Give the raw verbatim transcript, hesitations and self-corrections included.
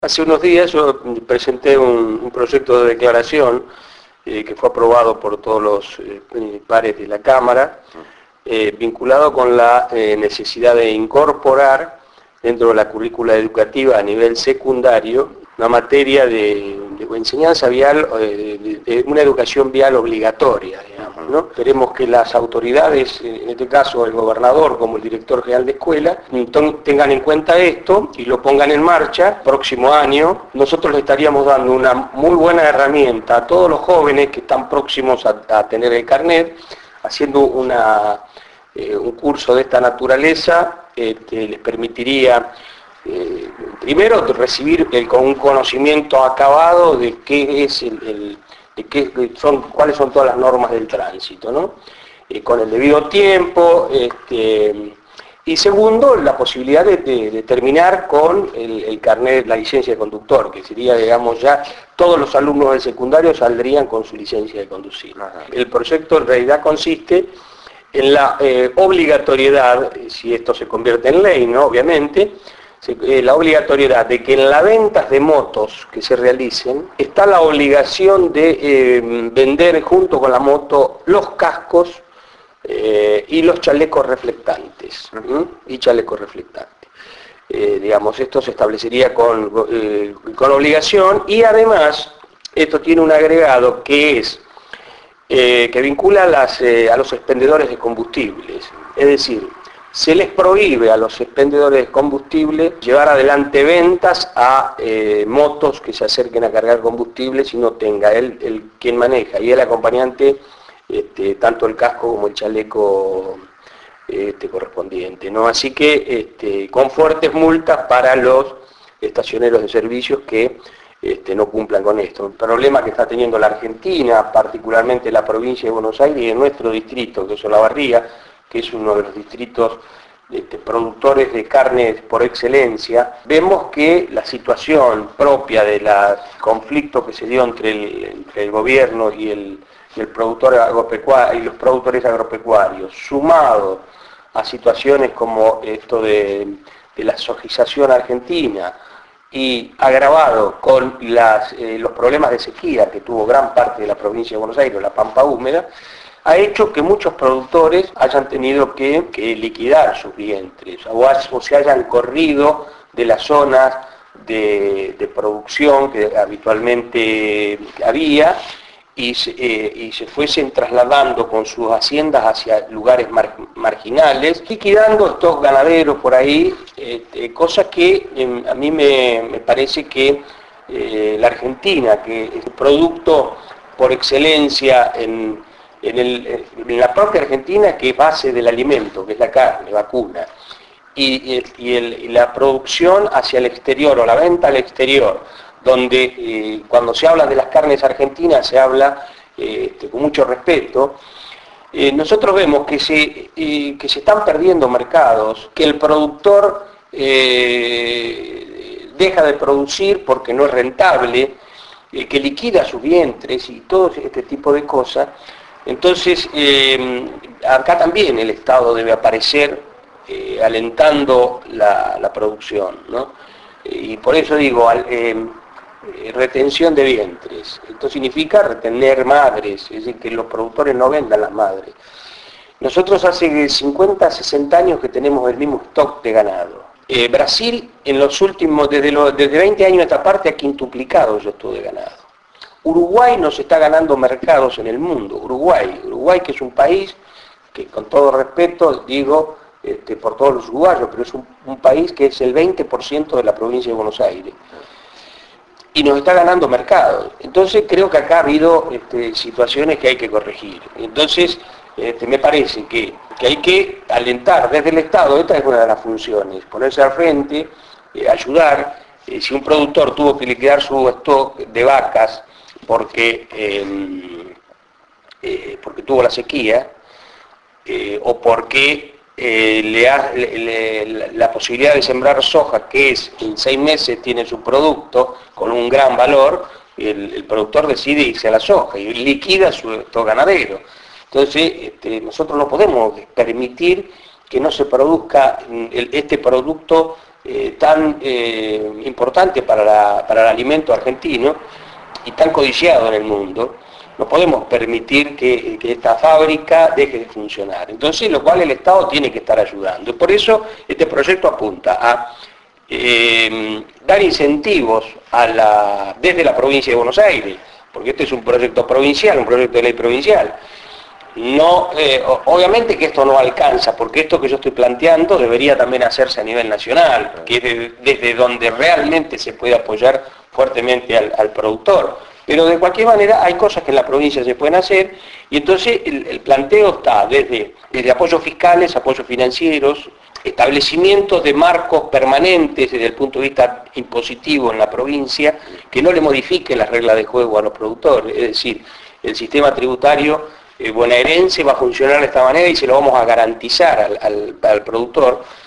Hace unos días yo presenté un, un proyecto de declaración eh, que fue aprobado por todos los eh, pares de la Cámara, eh, vinculado con la eh, necesidad de incorporar dentro de la currícula educativa a nivel secundario una materia de, de enseñanza vial, eh, de, de una educación vial obligatoria, digamos, ¿no? Queremos que las autoridades, en este caso el gobernador como el director general de escuela, tengan en cuenta esto y lo pongan en marcha. Próximo año nosotros le estaríamos dando una muy buena herramienta a todos los jóvenes que están próximos a, a tener el carnet, haciendo una, eh, un curso de esta naturaleza eh, que les permitiría Eh, primero recibir el, con un conocimiento acabado de qué es el, el de qué son, cuáles son todas las normas del tránsito, ¿no? Eh, con el debido tiempo, este, y segundo, la posibilidad de, de, de terminar con el, el carnet, la licencia de conductor, que sería, digamos, ya todos los alumnos del secundario saldrían con su licencia de conducir. Ajá. El proyecto en realidad consiste en la eh, obligatoriedad, si esto se convierte en ley, ¿no? Obviamente, la obligatoriedad de que en las ventas de motos que se realicen está la obligación de eh, vender junto con la moto los cascos eh, y los chalecos reflectantes, ¿sí? y chalecos reflectantes. Eh, digamos, esto se establecería con, eh, con obligación, y además esto tiene un agregado que es eh, que vincula a, las, eh, a los expendedores de combustibles, es decir, se les prohíbe a los expendedores de combustible llevar adelante ventas a eh, motos que se acerquen a cargar combustible si no tenga él, el, quien maneja y el acompañante, este, tanto el casco como el chaleco este, correspondiente, ¿no? Así que este, con fuertes multas para los estacioneros de servicios que este, no cumplan con esto. El problema que está teniendo la Argentina, particularmente la provincia de Buenos Aires y en nuestro distrito, que es Olavarría, que es uno de los distritos este, productores de carne por excelencia, vemos que la situación propia del conflicto que se dio entre el, entre el gobierno y el, y el productor agropecuario y los productores agropecuarios, sumado a situaciones como esto de, de la sojización argentina y agravado con las, eh, los problemas de sequía que tuvo gran parte de la provincia de Buenos Aires, la Pampa húmeda, ha hecho que muchos productores hayan tenido que, que liquidar sus vientres o, o se hayan corrido de las zonas de, de producción que habitualmente había y se, eh, y se fuesen trasladando con sus haciendas hacia lugares mar, marginales, liquidando estos ganaderos por ahí, eh, cosa que eh, a mí me, me parece que eh, la Argentina, que es el producto por excelencia en En, el, en la propia Argentina, que es base del alimento, que es la carne vacuna, y, y, y, el, y la producción hacia el exterior o la venta al exterior, donde eh, cuando se habla de las carnes argentinas se habla eh, con mucho respeto, eh, nosotros vemos que se, eh, que se están perdiendo mercados, que el productor eh, deja de producir porque no es rentable, eh, que liquida sus vientres y todo este tipo de cosas. Entonces, eh, acá también el Estado debe aparecer eh, alentando la, la producción, ¿no? Y por eso digo, eh, retención de vientres. Esto significa retener madres, es decir, que los productores no vendan las madres. Nosotros hace cincuenta, sesenta años que tenemos el mismo stock de ganado. Eh, Brasil, en los últimos, desde, los, desde veinte años a esta parte, ha quintuplicado el stock de ganado. Uruguay nos está ganando mercados en el mundo. Uruguay, Uruguay que es un país que, con todo respeto, digo este, por todos los uruguayos, pero es un, un país que es el veinte por ciento de la provincia de Buenos Aires. Y nos está ganando mercados. Entonces creo que acá ha habido este, situaciones que hay que corregir. Entonces este, me parece que, que hay que alentar desde el Estado, esta es una de las funciones, ponerse al frente, eh, ayudar. Eh, si un productor tuvo que liquidar su stock de vacas, porque, eh, eh, porque tuvo la sequía, eh, o porque eh, le ha, le, le, la posibilidad de sembrar soja, que es en seis meses tiene su producto con un gran valor, el, el productor decide irse a la soja y liquida su stock ganadero. Entonces, este, nosotros no podemos permitir que no se produzca el, este producto eh, tan eh, importante para, la, para el alimento argentino y tan codiciado en el mundo, no podemos permitir que, que esta fábrica deje de funcionar. Entonces, lo cual el Estado tiene que estar ayudando. Y por eso este proyecto apunta a eh, dar incentivos a la, desde la provincia de Buenos Aires, porque este es un proyecto provincial, un proyecto de ley provincial. No, eh, obviamente que esto no alcanza, porque esto que yo estoy planteando debería también hacerse a nivel nacional, que es de, desde donde realmente se puede apoyar fuertemente al, al productor. Pero de cualquier manera hay cosas que en la provincia se pueden hacer, y entonces el, el planteo está desde, desde apoyos fiscales, apoyos financieros, establecimiento de marcos permanentes desde el punto de vista impositivo en la provincia, que no le modifique las reglas de juego a los productores. Es decir, el sistema tributario eh, bonaerense va a funcionar de esta manera y se lo vamos a garantizar al, al, al productor,